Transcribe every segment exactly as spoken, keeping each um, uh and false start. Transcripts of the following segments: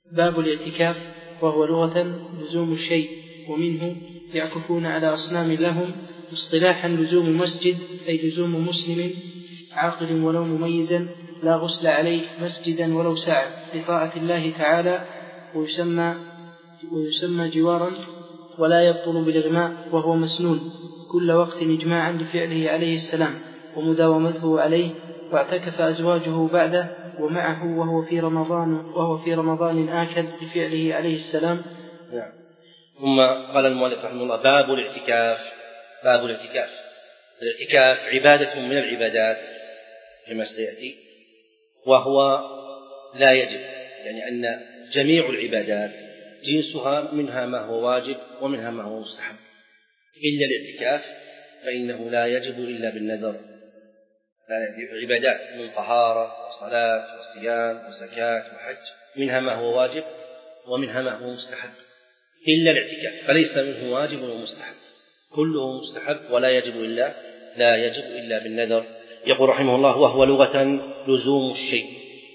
باب الاعتكاف، وهو لغة لزوم الشيء، ومنه يعكفون على أصنام لهم، اصطلاحا لزوم مسجد أي لزوم مسلم عاقل ولو مميزا لا غسل عليه مسجدا ولو ساعة لطاعة الله تعالى، ويسمى, ويسمى جوارا، ولا يبطل بالإغماء، وهو مسنون كل وقت إجماعا لفعله عليه السلام ومداومته عليه، واعتكف أزواجه بعده ومعه وهو في رمضان وهو في رمضان آكد لفعله عليه السلام. نعم. ثم قال المؤلف رحمه الله: باب الاعتكاف. باب الاعتكاف. الاعتكاف عبادة من العبادات كما سيأتي، وهو لا يجب، يعني أن جميع العبادات جنسها منها ما هو واجب ومنها ما هو مستحب، إلا الاعتكاف فإنه لا يجب إلا بالنذر. عبادات من طهارة وصلاة وصيام وزكاة وحج منها ما هو واجب ومنها ما هو مستحب، إلا الاعتكاف فليس منه واجب ومستحب، كله مستحب ولا يجب إلا لا يجب إلا بالنذر. يقول رحمه الله: وهو لغة لزوم الشيء،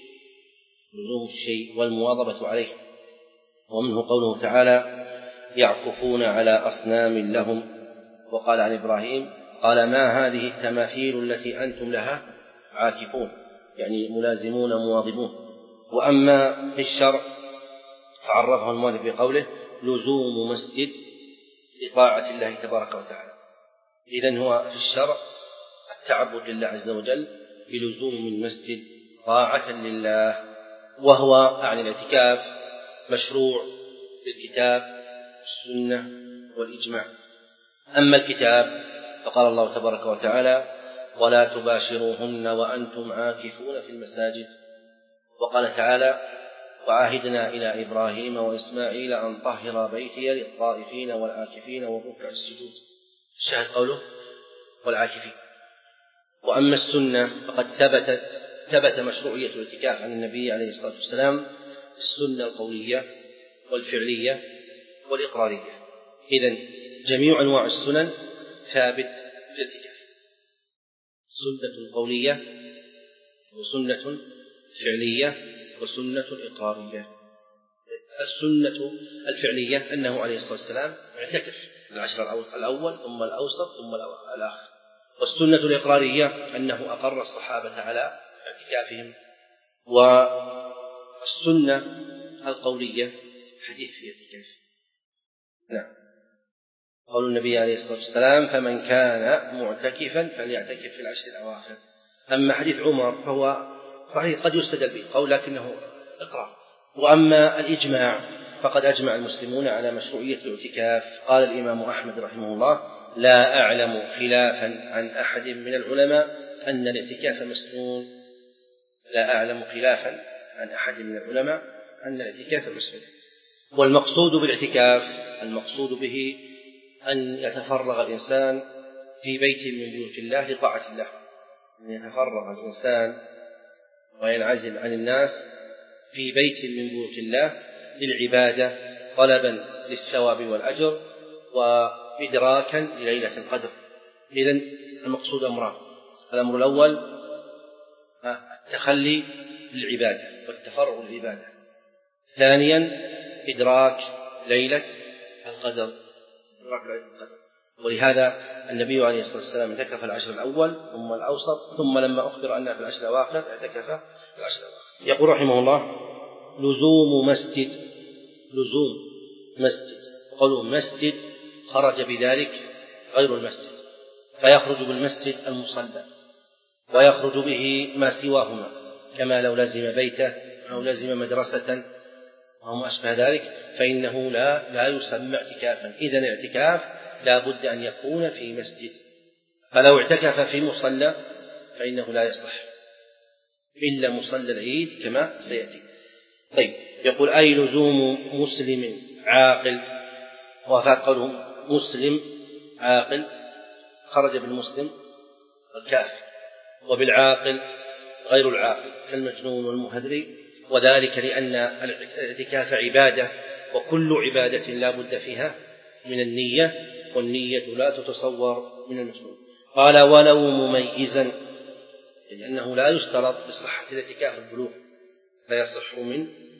لزوم الشيء والمواظبة عليه. ومنه قوله تعالى: يعكفون على أصنام لهم. وقال عن إبراهيم قال: ما هذه التماثيل التي أنتم لها عاكفون، يعني ملازمون مواظبون. وأما في الشرع فعرفه المؤلف بقوله: لزوم مسجد لطاعة الله تبارك وتعالى. إذن هو في الشرع التعبد لله عز وجل بلزوم المسجد طاعة لله، وهو عن الاعتكاف مشروع بالكتاب والسنة والإجماع. أما الكتاب فقال الله تبارك وتعالى: ولا تباشروهن وأنتم عاكفون في المساجد. وقال تعالى: وعاهدنا إلى إبراهيم وإسماعيل أن طهر بيتي للطائفين والعاكفين والركع السجود. الشاهد قوله والعاكفين. وأما السنة فقد ثبتت ثبت مشروعية الاعتكاف عن النبي عليه الصلاة والسلام، السنة القولية والفعلية والإقرارية. إذن جميع أنواع السنن ثابت في الاعتكاف: سنة قولية وسنة فعلية وسنة إقرارية. السنة الفعلية أنه عليه الصلاة والسلام اعتكف العشر الأول ثم الأوسط ثم الآخر. والسنة الإقرارية أنه أقر الصحابة على اعتكافهم. والسنة القولية حديث في اعتكاف. نعم. قول النبي عليه الصلاة والسلام: فمن كان معتكفا فليعتكف في العشر الأواخر. أما حديث عمر فهو صحيح قد يستدل به قول لكنه إقرار. وأما الإجماع فقد أجمع المسلمون على مشروعية الاعتكاف. قال الإمام أحمد رحمه الله: لا أعلم خلافا عن أحد من العلماء أن الاعتكاف مسنون. لا أعلم خلافا عن أحد من العلماء أن الاعتكاف مسنون. والمقصود بالاعتكاف المقصود به أن يتفرغ الإنسان في بيت من بيوت الله لطاعة الله، أن يتفرغ الإنسان وينعزل عن الناس في بيت من بيوت الله للعبادة طلبا للثواب والأجر وإدراكا لليلة القدر. إذن المقصود أمران: الأمر الأول التخلي للعبادة والتفرغ للعبادة، ثانيا إدراك ليلة القدر. ولهذا النبي عليه الصلاة والسلام اعتكف العشر الأول ثم الأوسط، ثم لما أخبر أنه في العشر الأواخر اعتكف في العشر الأواخر. يقول رحمه الله: لزوم مسجد. لزوم مسجد، قوله مسجد خرج بذلك غير المسجد، فيخرج بالمسجد المصلى، ويخرج به ما سواهما، كما لو لزم بيته أو لزم مدرسة أو ما أشبه ذلك، فإنه لا, لا يسمى اعتكافا. إذن الاعتكاف لا بد أن يكون في مسجد، فلو اعتكف في مصلى فإنه لا يصح إلا مصلى العيد كما سيأتي. طيب، يقول: أي لزوم مسلم عاقل. وفات قوله مسلم عاقل، خرج بالمسلم الكافر، وبالعاقل غير العاقل كالمجنون والمهذري، وذلك لأن الاعتكاف عبادة، وكل عبادة لا بد فيها من النية، والنية لا تتصور من المجنون. قال: ولو مميزا، لأنه لا يشترط بصحة الاعتكاف البلوغ، لا يصح من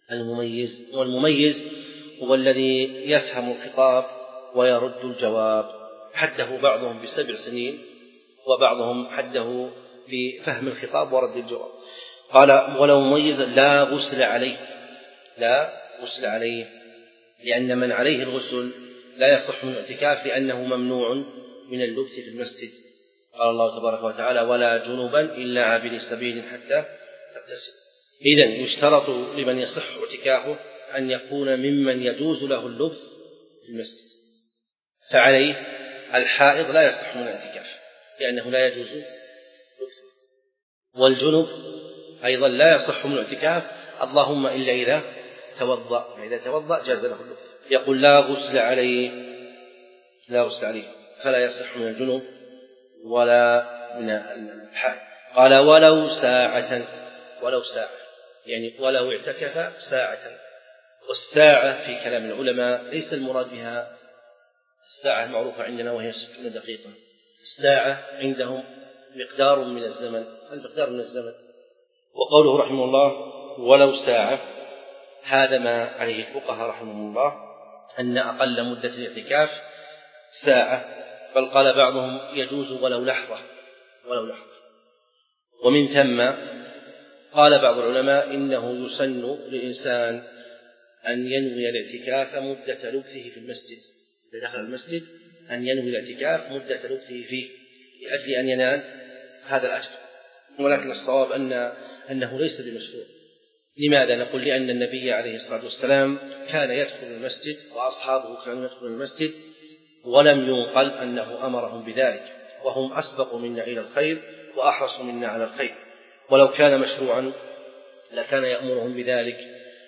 المميز. والمميز هو الذي يفهم الخطاب ويرد الجواب. حده بعضهم بسبع سنين وبعضهم حده بفهم الخطاب ورد الجواب. قال ولو مميزا لا غسل عليه، لا غسل عليه، لأن من عليه الغسل لا يصح من الاعتكاف لأنه ممنوع من اللبث في المسجد. قال الله تبارك وتعالى ولا جنبا إلا عابر سبيل حتى تغتسل. إذن يشترط لمن يصح اعتكافه أن يكون ممن يجوز له اللبث في المسجد، فعليه الحائض لا يصح من الاعتكاف لأنه لا يجوز لبثه، والجنب أيضا لا يصح من الاعتكاف اللهم إلا إذا توضأ، إذا توضأ جاز له اللبث. يقول لا غسل عليه، لا غسل عليه فلا يصح من الجنب ولا من الحائض. قال ولو ساعة، ولو ساعة يعني ولو اعتكف ساعة. والساعة في كلام العلماء ليس المراد بها الساعة المعروفة عندنا وهي ستون دقيقة، الساعة عندهم مقدار من الزمن، المقدار من الزمن. وقوله رحمه الله ولو ساعة هذا ما عليه الفقهاء رحمه الله أن أقل مدة الاعتكاف ساعة، بل قال بعضهم يجوز ولو لحظة، ولو لحظة. ومن ثم قال بعض العلماء إنه يسن للإنسان أن ينوي الاعتكاف مدة لبثه في المسجد، إذا دخل المسجد أن ينوي الاعتكاف مدة لبثه فيه لأجل أن ينال هذا الأجر. ولكن الصواب أن أنه ليس بمشروع. لماذا؟ نقول لأن النبي عليه الصلاة والسلام كان يدخل المسجد وأصحابه كانوا يدخلون المسجد ولم ينقل أنه أمرهم بذلك، وهم أسبق منا إلى الخير وأحرص منا على الخير، ولو كان مشروعا لكان يأمرهم بذلك.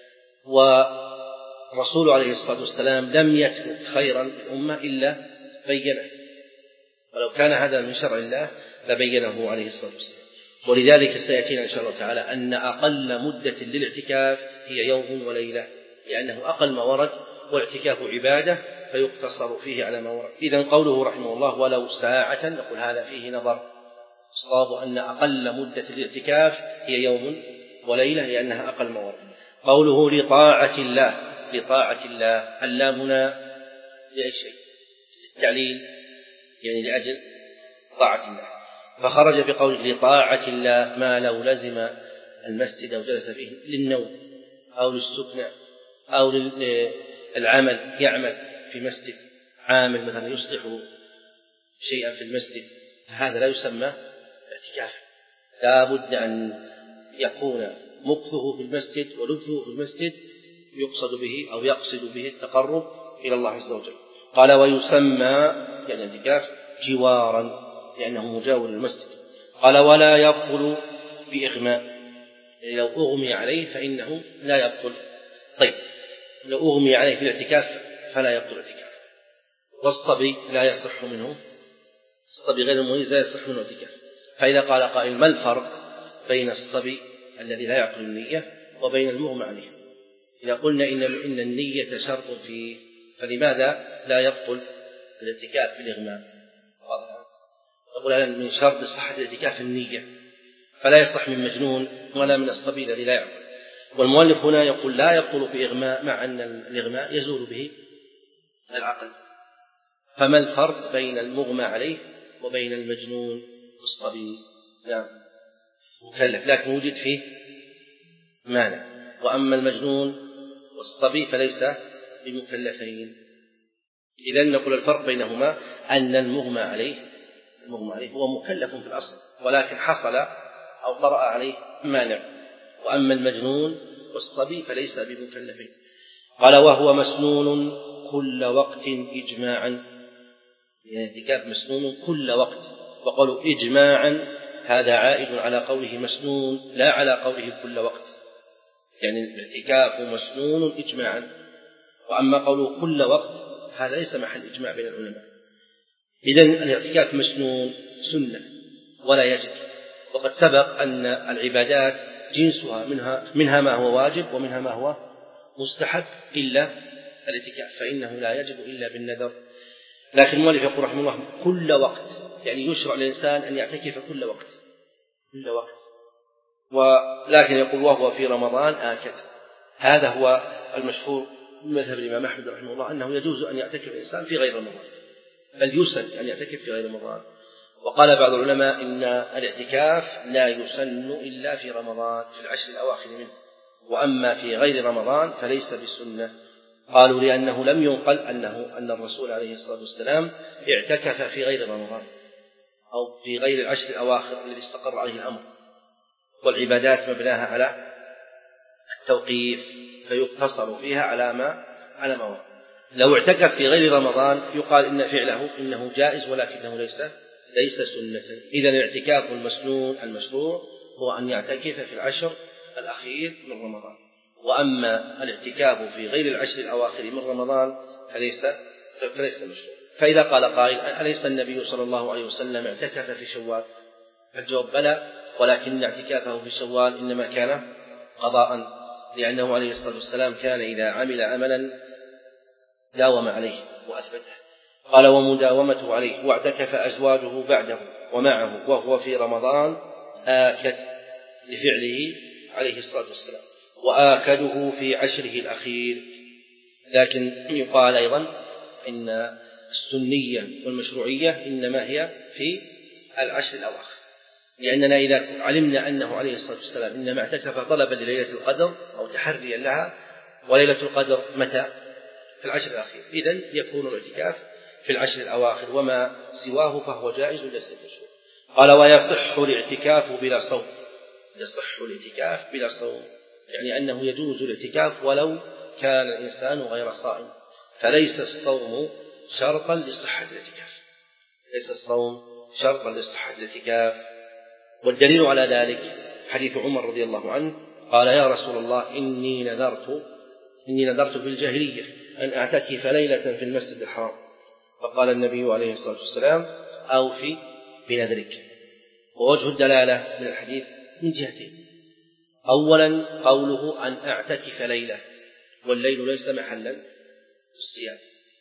ورسول عليه الصلاة والسلام لم يترك خيرا للأمة إلا بينه، ولو كان هذا من شرع الله لبينه عليه الصلاة والسلام. ولذلك سيأتينا إن شاء الله تعالى أن أقل مدة للاعتكاف هي يوم وليلة، لأنه أقل ما ورد، واعتكاف عبادة فيقتصر فيه على ما ورد. إذن قوله رحمه الله ولو ساعة نقول هذا فيه نظر، الصواب أن أقل مدة الاعتكاف هي يوم وليلة لأنها أقل ما ورد. قوله لطاعة الله، لطاعة الله اللام هنا لأي شيء؟ للتعليل يعني لأجل طاعة الله، فخرج بقول لطاعة الله ما لو لزم المسجد أو جلس فيه للنوم أو للسكنى أو للعمل، يعمل في مسجد عامل مثلا يصلح شيئا في المسجد، هذا لا يسمى اعتكافا. لا بد أن يكون مكثه في المسجد ولبثه في المسجد يقصد به أو يقصد به التقرب إلى الله عز وجل. قال ويسمى يعني اعتكاف جوارا لأنه مجاور للمسجد. قال ولا يبطل بإغماء، يعني لو أغمي عليه فإنه لا يبطل. طيب لو أغمي عليه في الاعتكاف فلا يبطل الاعتكاف. والصبي لا يصح منه، الصبي غير المميز لا يصح منه الاعتكاف. فإذا قال قائل ما الفرق بين الصبي الذي لا يعقل النية وبين المغمى عليه؟ إذا قلنا إن إن النية شرط فيه فلماذا لا يبطل الاعتكاف بالإغماء؟ نقول من شرط صحة الاعتكاف النية، فلا يصح من مجنون ولا من الصبي الذي لا يعقل. والمؤلف هنا يقول لا يبطل بإغماء مع أن الإغماء يزول به العقل. فما الفرق بين المغمى عليه وبين المجنون والصبي؟ نعم مكلف لكن وجد فيه مانع، وأما المجنون والصبي فليس بمكلفين. إذن نقول الفرق بينهما أن المغمى عليه المغمى عليه هو مكلف في الأصل ولكن حصل أو طرأ عليه مانع، وأما المجنون والصبي فليس بمكلفين. قال وهو مسنون كل وقت إجماعا، يعني الاعتكاف مسنون كل وقت، وقالوا إجماعا هذا عائد على قوله مسنون لا على قوله كل وقت، يعني الاعتكاف مسنون إجماعا. وأما قوله كل وقت هذا ليس محل إجماع بين العلماء. إذن الاعتكاف مسنون سنة ولا يجب، وقد سبق أن العبادات جنسها منها, منها ما هو واجب ومنها ما هو مستحب إلا الاعتكاف فإنه لا يجب إلا بالنذر. لكن المؤلف يقول رحمه الله كل وقت، يعني يشرع للإنسان أن يعتكف كل وقت كل وقت ولكن يقول وهو في رمضان آكد، هذا هو المشهور من مذهب الإمام أحمد رحمه الله، أنه يجوز أن يعتكف الإنسان في غير رمضان، بل يسن أن يعتكف في غير رمضان. وقال بعض العلماء إن الاعتكاف لا يسن إلا في رمضان في العشر الأواخر منه، وأما في غير رمضان فليس بسنة. قالوا لأنه لم ينقل أنه أن الرسول عليه الصلاة والسلام اعتكف في غير رمضان أو في غير العشر الأواخر الذي استقر عليه الأمر، والعبادات مبناها على التوقيف فيقتصر فيها على ما على ما ورد. لو اعتكف في غير رمضان يقال إن فعله إنه جائز ولكنه ليس ليس سنة. إذن الاعتكاف المسنون المشروع هو أن يعتكف في العشر الأخير من رمضان، وأما الاعتكاف في غير العشر الأواخر من رمضان فليس فليس مشروع. فإذا قال قائل: أليس النبي صلى الله عليه وسلم اعتكف في شوال؟ الجواب: بلى، ولكن اعتكافه في شوال إنما كان قضاء، لأنه عليه الصلاة والسلام كان إذا عمل عملا داوم عليه وأثبته. قال: ومداومته عليه واعتكف أزواجه بعده ومعه وهو في رمضان آكد لفعله عليه الصلاة والسلام، وآكده في عشره الأخير. لكن يقال أيضا إن السنية والمشروعية إنما هي في العشر الأواخر، لأننا إذا علمنا أنه عليه الصلاة والسلام إنما اعتكف طلبا لليلة القدر أو تحريا لها، وليلة القدر متى؟ في العشر الأخير، إذن يكون الاعتكاف في العشر الأواخر، وما سواه فهو جائز ليس بمشروع. قال: ويصح الاعتكاف بلا صوم. يصح الاعتكاف بلا صوم يعني أنه يجوز الاعتكاف ولو كان الإنسان غير صائم، فليس الصوم شرطا لصحة الاعتكاف، ليس الصوم شرطا لصحة الاعتكاف. والدليل على ذلك حديث عمر رضي الله عنه قال: يا رسول الله، إني نذرت إني نذرت في الجاهلية أن أعتكف ليلة في المسجد الحرام. فقال النبي عليه الصلاة والسلام: أوفي بنذرك. ووجه الدلالة من الحديث من جهتين: أولا قوله أن أعتكف ليلة، والليل ليس محلا الصيام.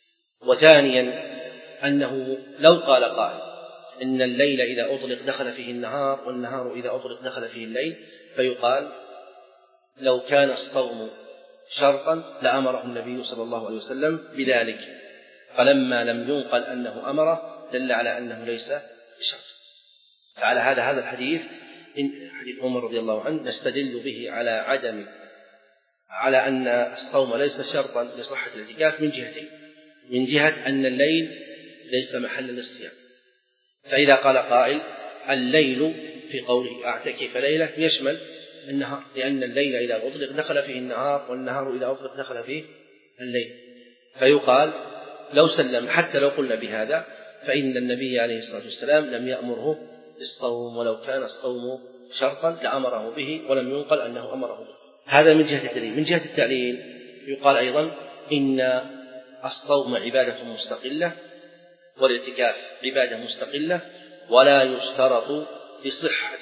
وثانيا أنه لو قال قائل إن الليل إذا أطلق دخل فيه النهار، والنهار إذا أطلق دخل فيه الليل، فيقال لو كان الصوم شرطا لأمره النبي صلى الله عليه وسلم بذلك، فلما لم ينقل أنه أمره دل على أنه ليس بشرط. فعلى هذا هذا الحديث إن حديث عمر رضي الله عنه نستدل به على عدم على أن الصوم ليس شرطا لصحة الاعتكاف من جهتين: من جهة أن الليل ليس محلا للصيام، فإذا قال قائل الليل في قوله أعتكف ليلة يشمل النهار، لأن الليل إذا أطلق دخل فيه النهار، والنهار إذا أطلق دخل فيه الليل، فيقال لو سلم حتى لو قلنا بهذا فإن النبي عليه الصلاة والسلام لم يأمره بالصوم، ولو كان الصوم شرطا لأمره به، ولم ينقل أنه أمره به. هذا من جهة الدليل. من جهة التعليل يقال أيضا إن الصوم عبادة مستقلة، والاعتكاف عبادة مستقلة، ولا يشترط لصحة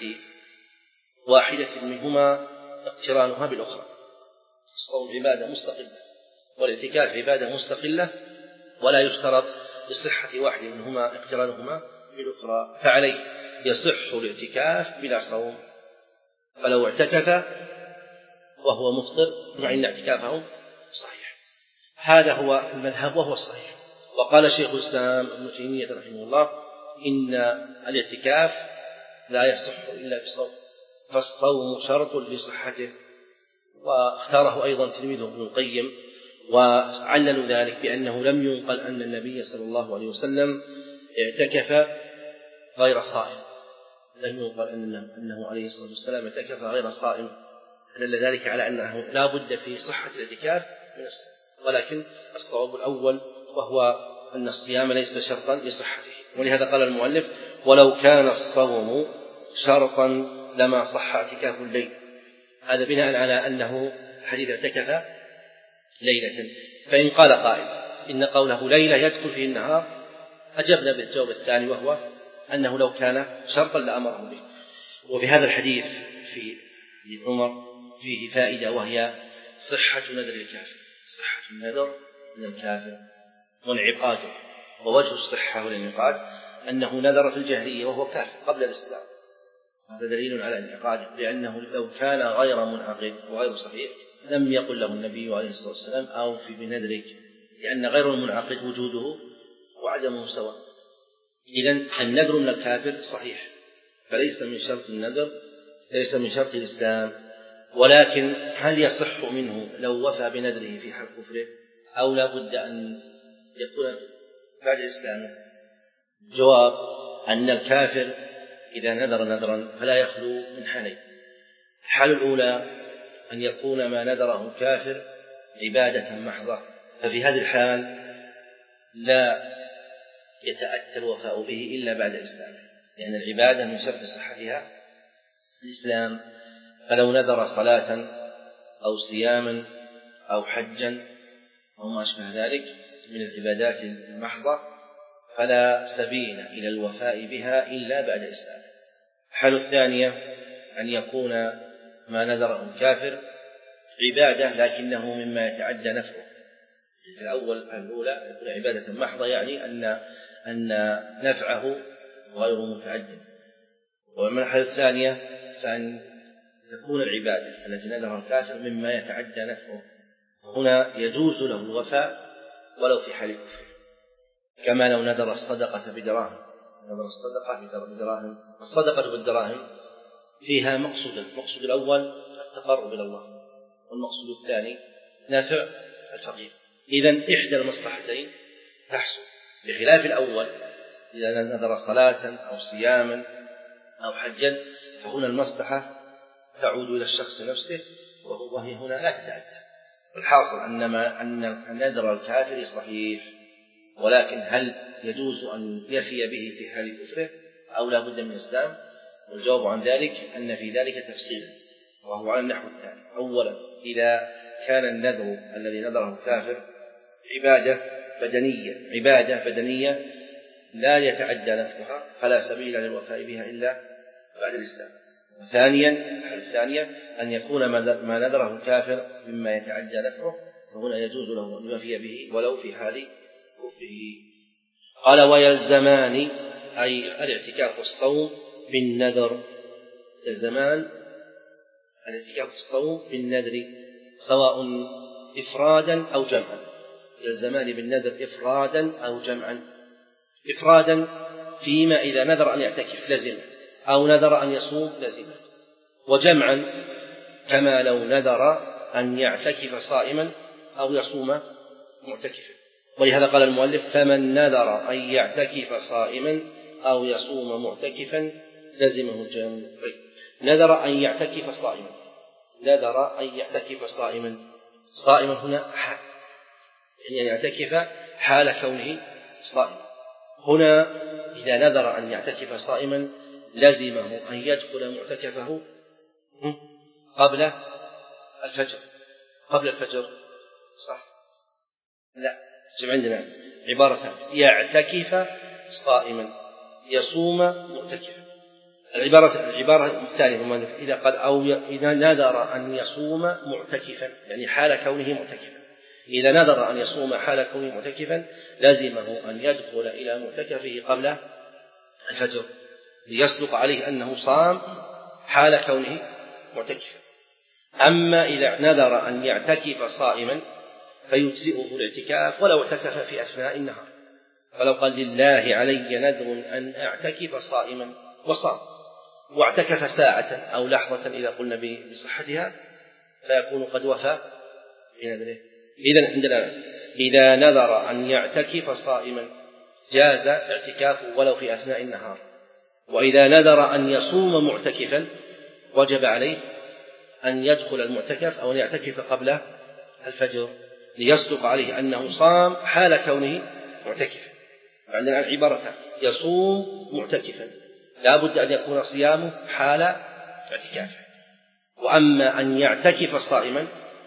واحدة منهما اقترانها بالأخرى. الصوم عبادة مستقلة والاعتكاف عبادة مستقلة، ولا يشترط لصحة واحد منهما اقترانهما بالأخرى، فعليه يصح الاعتكاف بلا صوم. فلو اعتكف وهو مفطر فإن اعتكافه صحيح. هذا هو المذهب وهو الصحيح. وقال شيخ الإسلام ابن تيمية رحمه الله إن الاعتكاف لا يصح إلا بصوم، فالصوم شرط لصحته. واختاره أيضا تلميذه ابن القيم، وعللوا ذلك بأنه لم ينقل أن النبي صلى الله عليه وسلم اعتكف غير صائم، لم ينقل أنه عليه الصلاة والسلام اعتكف غير صائم، دل ذلك على أنه لا بد في صحة الاعتكاف من الصوم. ولكن الصواب الأول وهو أن الصيام ليس شرطا لصحته، ولهذا قال المؤلف ولو كان الصوم شرطا لما صح اعتكاف الليل. هذا بناء على أنه حديث اعتكف ليلة. فإن قال قائل إن قوله ليلة يدخل فيه النهار، أجبنا بالجواب الثاني وهو أنه لو كان شرطا لأمره به. وفي هذا الحديث في عمر فيه فائدة، وهي صحة نذر الكافر، صحة النذر من الكافر وانعقاده. ووجه الصحة والانعقاد أنه نذر في الجاهلية وهو كافر قبل الإسلام، هذا دليل على انعقاده، لأنه لو كان غير منعقد وغير صحيح لم يقل له النبي عليه الصلاة والسلام أوفي بنذرك، لأن غير المنعقد وجوده وعدمه سواء. إذن النذر من الكافر صحيح، فليس من شرط النذر، ليس من شرط الإسلام. ولكن هل يصح منه لو وفى بنذره في حال كفره أو لا بد أن يكون بعد إسلامه؟ جواب أن الكافر إذا نذر نذرا فلا يخلو من حالين. الحالة الأولى أن يكون ما نذره الكافر عبادة محضة، ففي هذه الحال لا يتأتى الوفاء به إلا بعد إسلامه، لأن يعني العبادة من شرط صحتها الإسلام. فلو نذر صلاة أو صياما أو حجا أو ما أشبه ذلك من العبادات المحضة فلا سبيل إلى الوفاء بها إلا بعد إسلامه. الحالة الثانية أن يكون ما نذره الكافر عبادة لكنه مما يتعدى نفعه. الأول الأولى يكون عبادة محضة، يعني أن أن نفعه غير متعد. ومن الحالة الثانية فأن تكون العبادة التي نذرها الكافر مما يتعدى نفعه، هنا يجوز له الوفاء ولو في حال الكفر، كما لو نذر الصدقة بدراهم. نذر الصدقة بدراهم، الصدقة بالدراهم فيها مقصود، المقصود الأول التقرب إلى الله، والمقصود الثاني نفع الفقير. إذن إحدى المصلحتين تحصل، بخلاف الأول إذا نذر صلاة أو صياما أو حجا فهنا المصلحة تعود إلى الشخص نفسه، وهي هنا لا تتأتى. الحاصل أن ما أن نذر الكافر صحيح، ولكن هل يجوز أن يفي به في حال كفره أو لا بد من الإسلام؟ والجواب عن ذلك أن في ذلك تفصيلا، وهو على النحو التالي: أولا، إذا كان النذر الذي نذره الكافر عبادة بدنية عبادة بدنية لا يتعدى نفعها فلا سبيل للوفاء بها إلا بعد الإسلام. ثانيا الثانية أن يكون ما نذره الكافر مما يتعدى نفعه، فهنا يجوز له أن يوفي به ولو في حال كفره. قال: ويلزمان، أي الاعتكاف والصوم بالنذر. الزمان الاعتكاف والصوم بالنذر سواء إفرادا أو جمعا. يلزمان بالنذر إفرادا أو جمعا. إفرادا فيما إذا نذر أن يعتكف لزمه، أو نذر أن يصوم لزمه. وجمعا كما لو نذر أن يعتكف صائما أو يصوم معتكفا. ولهذا قال المؤلف: فمن نذر أن يعتكف صائما أو يصوم معتكفا لزمه الجمع. نذر أن يعتكف صائما نذر أن يعتكف صائما صائما هنا حال، يعني أن يعتكف حال كونه صائما. هنا إذا نذر أن يعتكف صائما لزمه أن يدخل معتكفه قبل الفجر. قبل الفجر صح؟ لا، جمع عندنا عبارتان: يعتكف صائما، يصوم معتكفا. العبارة العبارة الثانية إذا قال أو إذا نذر أن يصوم معتكفا، يعني حال كونه معتكفا. إذا نذر أن يصوم حال كونه معتكفا لزمه أن يدخل إلى معتكفه قبل الفجر ليصدق عليه أنه صام حال كونه معتكفا. أما إذا نذر أن يعتكف صائما فيجزئه الاعتكاف ولو اعتكف في أثناء النهار. فلو قال: لله علي نذر أن أعتكف صائما وصام، واعتكف ساعة أو لحظة إذا قلنا بصحتها، فيكون قد وفى بنذره. إذن عندنا إذا نذر أن يعتكف صائما جاز اعتكافه ولو في أثناء النهار، وإذا نذر أن يصوم معتكفا وجب عليه أن يدخل المعتكف أو أن يعتكف قبل الفجر ليصدق عليه أنه صام حال كونه معتكفا. عندنا العبارة: يصوم معتكفا، لا بد أن يكون صيامه حال اعتكافه. وأما أن يعتكف صائما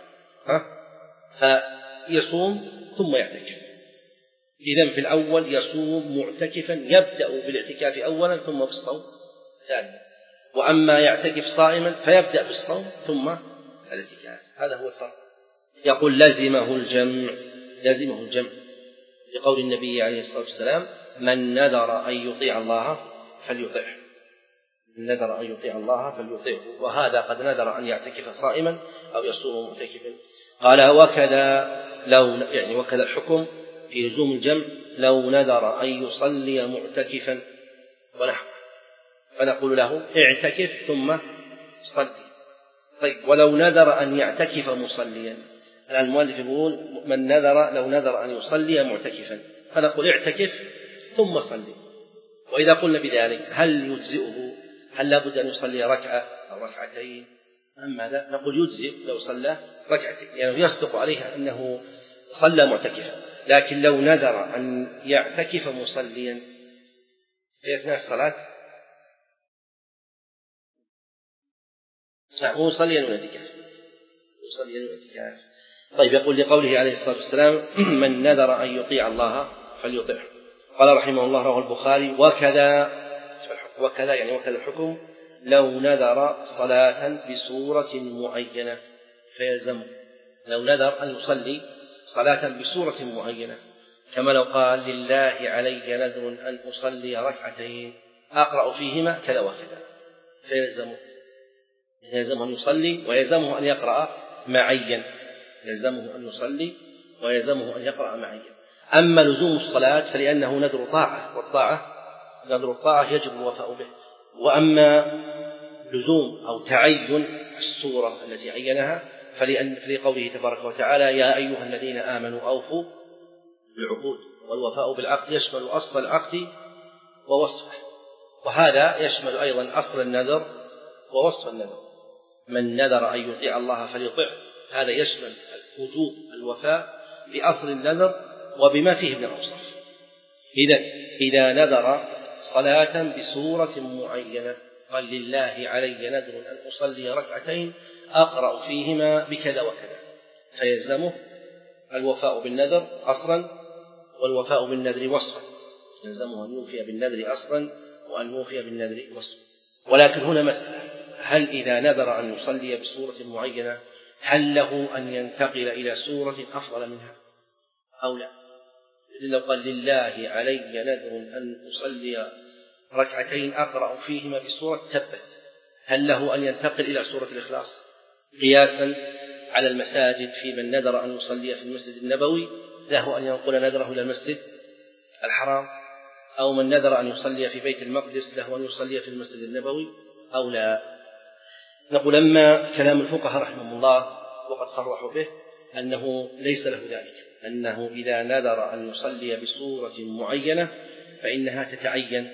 فيصوم ثم يعتكف. إذن في الأول يصوم معتكفا، يبدأ بالاعتكاف أولا ثم بالصوم ثانيا. وأما يعتكف صائما فيبدأ بالصوم ثم الاعتكاف. هذا هو الفرق. يقول: لزمه الجمع لزمه الجمع لقول النبي عليه الصلاة والسلام: من نذر أن يطيع الله فليطعه. من نذر أن يطيع الله فليطيعه، وهذا قد نذر أن يعتكف صائما أو يصوم معتكفا. قال وكذا لو يعني وكذا الحكم في لزوم الجمع لو نذر أن يصلي معتكفا ونحوه، فنقول له اعتكف ثم صلي. طيب ولو نذر أن يعتكف مصليا، الآن المؤلف يقول من نذر لو نذر أن يصلي معتكفا، فنقول اعتكف ثم صلي. وإذا قلنا بذلك هل يجزئه؟ هل لابد أن يصلي ركعة أو ركعتين أم ماذا؟ نقول يجزئ لو صلى ركعتين، يعني يصدق عليه أنه صلى معتكفا. لكن لو نذر أن يعتكف مصليا في أثناء الصلاة مصليا واعتكاف مصليا واعتكاف. طيب يقول لقوله عليه الصلاة والسلام من نذر أن يطيع الله فليطيعه. قال رحمه الله رواه البخاري وكذا وكذا يعني وكذا الحكم لو نذر صلاة بصورة معينة فيلزمه، لو نذر أن يصلي صلاة بصورة معينة، كما لو قال لله علي نذر أن أصلي ركعتين أقرأ فيهما كذا وكذا، فيلزمه يلزمه أن يصلي ويلزمه أن يقرأ معيا، يلزمه أن يصلي ويلزمه أن يقرأ معيا. أما لزوم الصلاة فلأنه نذر طاعة، والطاعة نذر الطاعة يجب الوفاء به. وأما لزوم أو تعين السورة التي عينها فلأن في قوله تبارك وتعالى يا أيها الذين آمنوا أوفوا بالعقود، والوفاء بالعقد يشمل أصل العقد ووصفه، وهذا يشمل أيضا أصل النذر ووصف النذر. من نذر أن يطيع الله فليطيعه، هذا يشمل وجوب الوفاء بأصل النذر وبما فيه من الأوصاف. إذا إذا نذر صلاة بصورة معينة قال لله علي نذر أن أصلي ركعتين أقرأ فيهما بكذا وكذا، فيلزمه الوفاء بالنذر أصلا والوفاء بالنذر وصفا، يلزمه أن يوفي بالنذر أصلا وأن يوفي بالنذر وصفا. ولكن هنا مسألة، هل إذا نذر أن يصلي بصورة معينة هل له أن ينتقل إلى صورة أفضل منها أو لا؟ لو قال لله علي نذر أن أصلي ركعتين أقرأ فيهما بصورة تبت، هل له أن ينتقل إلى صورة الإخلاص قياسا على المساجد في من نذر أن يصلي في المسجد النبوي له أن ينقل نذره إلى المسجد الحرام، أو من نذر أن يصلي في بيت المقدس له أن يصلي في المسجد النبوي أو لا؟ نقول أما كلام الفقهاء رحمهم الله وقد صرحوا به أنه ليس له ذلك، أنه إذا نذر أن يصلي بصورة معينة فإنها تتعين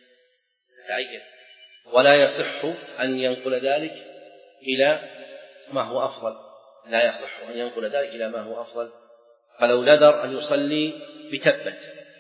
تتعين ولا يصح أن ينقل ذلك إلى ما هو أفضل، لا يصح أن ينقل ذلك إلى ما هو أفضل. فلو نذر أن يصلي بتبت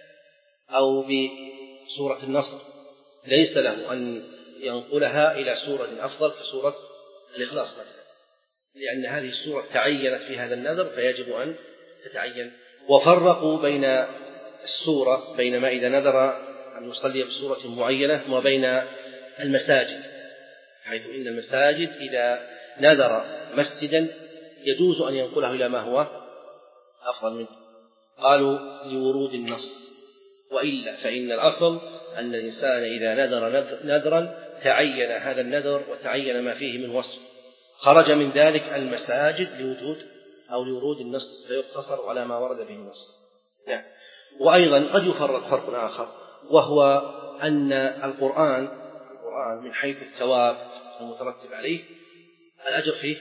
أو بسورة النصر ليس له أن ينقلها إلى سورة أفضل كسورة الإخلاص مثلا، لأن هذه السورة تعينت في هذا النذر فيجب أن تتعين. وفرقوا بين السورة بين ما إذا نذر أن يصلي بسورة معينة وبين المساجد، حيث إن المساجد إذا نذر مسجدا يجوز أن ينقله إلى ما هو أفضل منه، قالوا لورود النص، وإلا فإن الأصل أن الإنسان إذا نذر نذرا تعين هذا النذر وتعين ما فيه من وصف، خرج من ذلك المساجد لوجود أو لورود النص فيقتصر على ما ورد به النص. يعني وأيضا قد يفرق فرق آخر، وهو أن القرآن القرآن من حيث الثواب المترتب عليه الأجر فيه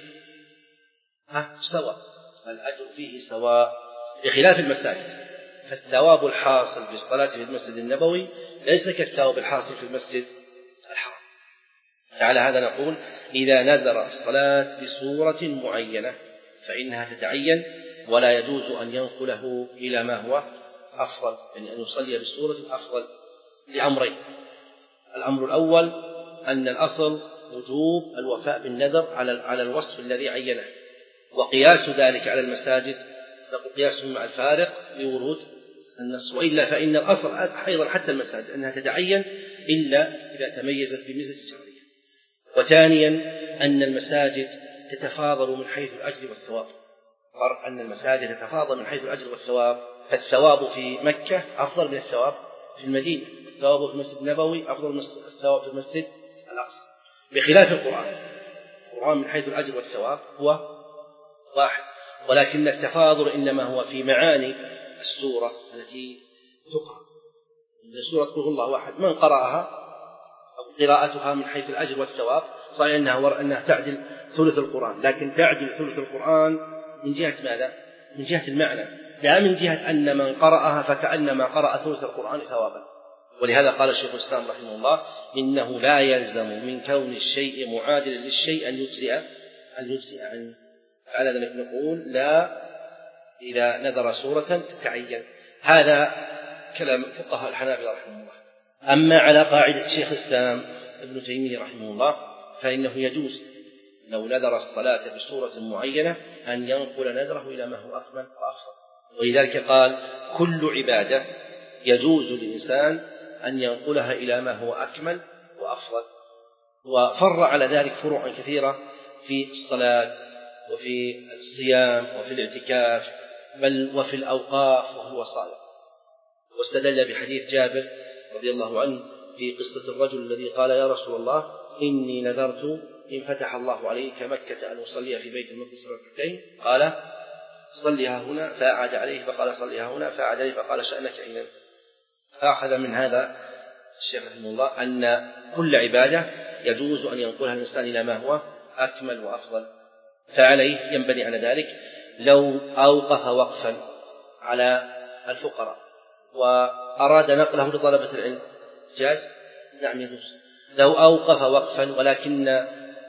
ها سواء، الأجر فيه سواء بخلاف المساجد، فالثواب الحاصل في الصلاة في المسجد النبوي ليس كالثواب الحاصل في المسجد الحرام. فعلى هذا نقول إذا نذر الصلاة بصورة معينة فإنها تتعين ولا يجوز أن ينقله إلى ما هو أفضل، يعني أن يصلي بصورة أفضل لأمرين. الأمر الأول أن الأصل وجوب الوفاء بالنذر على على الوصف الذي عينه، وقياس ذلك على المساجد نقول قياس مع الفارق بورود النص، وإلا فإن الأصل أيضا حتى المساجد أنها تتعين إلا إذا تميزت بميزة شرعية. وثانيا أن المساجد تتفاضل من حيث الأجر والثواب، فرق أن المساجد تتفاضل من حيث الأجر والثواب، فالثواب في مكة أفضل من الثواب في المدينة، الثواب في المسجد النبوي أفضل من الثواب في المسجد الأقصى، بخلاف القرآن. القرآن من حيث الأجر والثواب هو واحد، ولكن التفاضل إنما هو في معاني السورة التي تقرأ. سورة قل هو الله أحد من قرأها أو قراءتها من حيث الأجر والثواب صحيح أنها أنها تعدل ثلث القرآن، لكن تعدل ثلث القرآن من جهة ماذا؟ من جهة المعنى، لا من جهة أن من قرأها فكأنما قرأ ثلث القرآن ثوابا. ولهذا قال الشيخ الإسلام رحمه الله إنه لا يلزم من كون الشيء معادلا للشيء أن يجزئ أن يجزئ عنه. على ذلك نقول لا إذا نذر سورة تتعين. هذا كلام فقهاء الحنابلة رحمه الله. أما على قاعدة شيخ الإسلام ابن تيمية رحمه الله فإنه يجوز لو نذر الصلاة بسورة معينة أن ينقل نذره إلى ما هو أكمل وأفضل، ولذلك قال كل عبادة يجوز للإنسان أن ينقلها إلى ما هو أكمل وأفضل، وفر على ذلك فروعا كثيرة في الصلاة وفي الصيام وفي الاعتكاف بل وفي الأوقاف وفي الوصايا. واستدل بحديث جابر رضي الله عنه في قصة الرجل الذي قال يا رسول الله إني نذرت إن فتح الله عليك مكة أن أصلي في بيت المقدس ركعتين، قال صليها هنا، فأعاد عليه فقال صليها هنا، فأعاد عليه فقال شأنك حين. فأخذ من هذا الشيخ رحمه الله أن كل عبادة يجوز أن ينقلها الإنسان إلى ما هو أكمل وأفضل، فعليه ينبني على ذلك لو أوقف وقفا على الفقراء وأراد نقله لطلبة العلم جاز؟ نعم يجوز. لو أوقف وقفا ولكن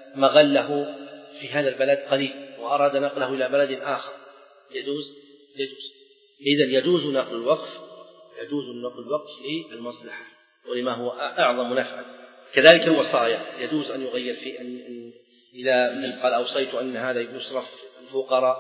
مغله في هذا البلد قليل وأراد نقله إلى بلد آخر يجوز؟ يجوز. إذن يجوز نقل الوقف، يجوز نقل الوقف للمصلحة ولما هو أعظم نفعا. كذلك الوصايا يجوز أن يغير في أن إذا قال أوصيت أن هذا يصرف الفقراء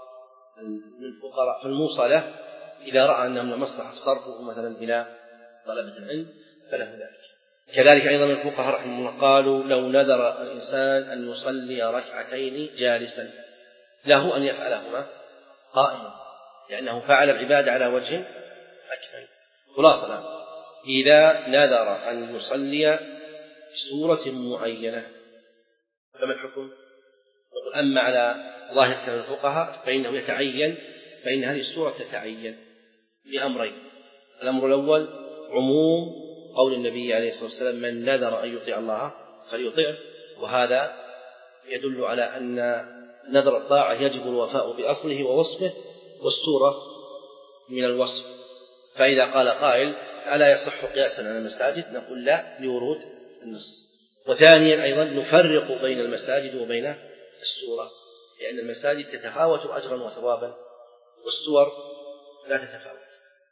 الفقراء فالموصلة إذا رأى أنه من مصلحة صرفه مثلا إلى طلبة العلم فله ذلك. كذلك أيضا الفقهاء رحمه الله قالوا لو نذر الإنسان أن يصلي ركعتين جالسا له أن يفعلهما قائما لأنه فعل العبادة على وجه أكمل. خلاصة إذا نذر أن يصلي بسورة معينة فما الحكم؟ أما على ظاهر كلام الفقهاء فإنه يتعين، فإن هذه السورة تتعين بأمرين. الأمر الأول عموم قول النبي عليه الصلاة والسلام من نذر أن يطيع الله فليطيعه، وهذا يدل على أن نذر الطاعة يجب الوفاء بأصله ووصفه، والسورة من الوصف. فإذا قال قائل ألا يصح قياسا على المساجد نقول لا لورود النص. وثانيا أيضا نفرق بين المساجد وبين السورة، لأن المساجد تتفاوت أجرا وثوابا والسور لا تتفاوت.